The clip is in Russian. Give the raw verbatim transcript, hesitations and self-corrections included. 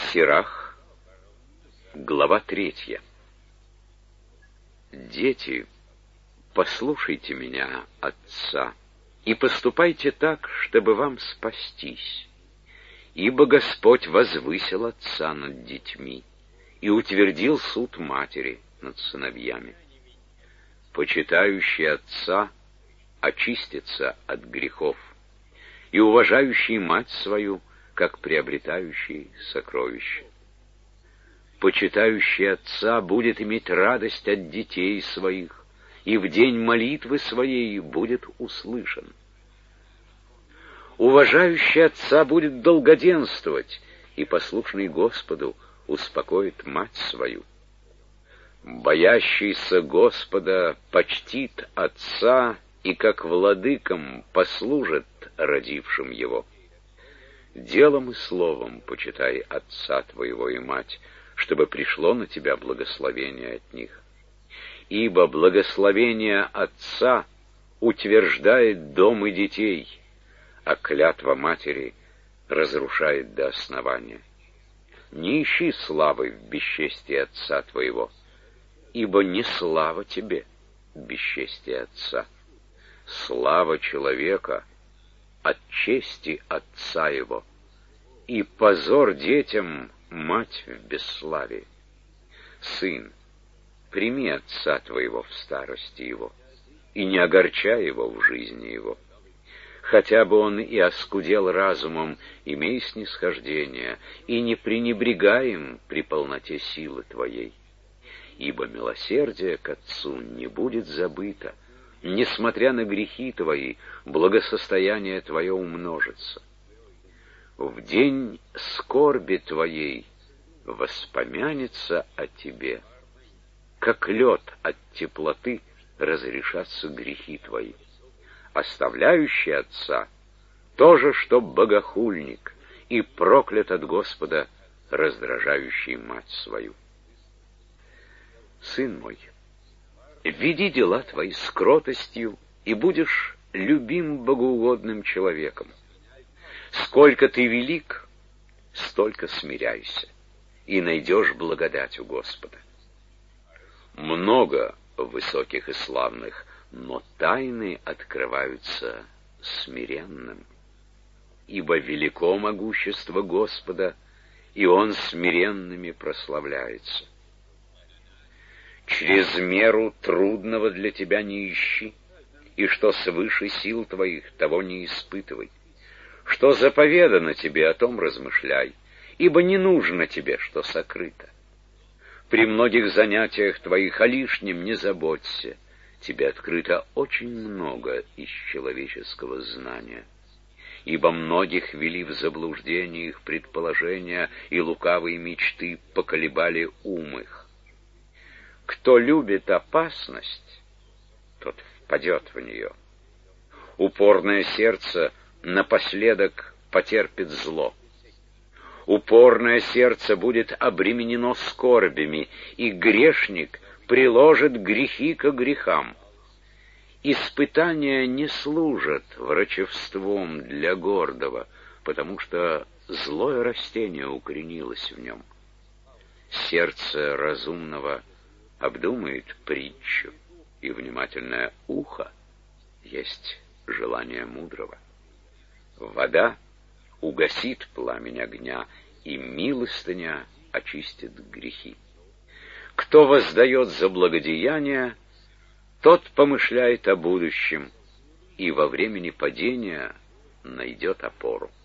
Сирах, глава третья. Дети, послушайте меня, отца, и поступайте так, чтобы вам спастись. Ибо Господь возвысил отца над детьми и утвердил суд матери над сыновьями. Почитающий отца очистится от грехов, и уважающий мать свою, как приобретающий сокровище. Почитающий отца будет иметь радость от детей своих, и в день молитвы своей будет услышан. Уважающий отца будет долгоденствовать, и послушный Господу успокоит мать свою. Боящийся Господа почтит отца, и как владыкам послужит родившим его. Делом и словом почитай отца твоего и мать, чтобы пришло на тебя благословение от них. Ибо благословение отца утверждает дом и детей, а клятва матери разрушает до основания. Не ищи славы в бесчестии отца твоего, ибо не слава тебе бесчестие отца. Слава человека от чести отца его, и позор детям мать в бесславии. Сын, прими отца твоего в старости его, и не огорчай его в жизни его. Хотя бы он и оскудел разумом, имей снисхождение, и не пренебрегай им при полноте силы твоей. Ибо милосердие к отцу не будет забыто, несмотря на грехи твои, благосостояние твое умножится. В день скорби твоей воспомянется о тебе, как лед от теплоты разрешатся грехи твои. Оставляющий отца тоже, что богохульник, и проклят от Господа, раздражающий мать свою. Сын мой, веди дела твои с кротостью, и будешь любим богоугодным человеком. Сколько ты велик, столько смиряйся, и найдешь благодать у Господа. Много высоких и славных, но тайны открываются смиренным. Ибо велико могущество Господа, и Он смиренными прославляется. Через меру трудного для тебя не ищи, и что свыше сил твоих, того не испытывай. Что заповедано тебе, о том размышляй, ибо не нужно тебе, что сокрыто. При многих занятиях твоих о лишнем не заботься, тебе открыто очень много из человеческого знания. Ибо многих вели в заблуждение их предположения, и лукавые мечты поколебали ум их. Кто любит опасность, тот впадет в нее. Упорное сердце напоследок потерпит зло. Упорное сердце будет обременено скорбями, и грешник приложит грехи ко грехам. Испытания не служат врачевством для гордого, потому что злое растение укоренилось в нем. Сердце разумного обдумает притчу, и внимательное ухо есть желание мудрого. Вода угасит пламень огня, и милостыня очистит грехи. Кто воздает за благодеяние, тот помышляет о будущем, и во времени падения найдет опору.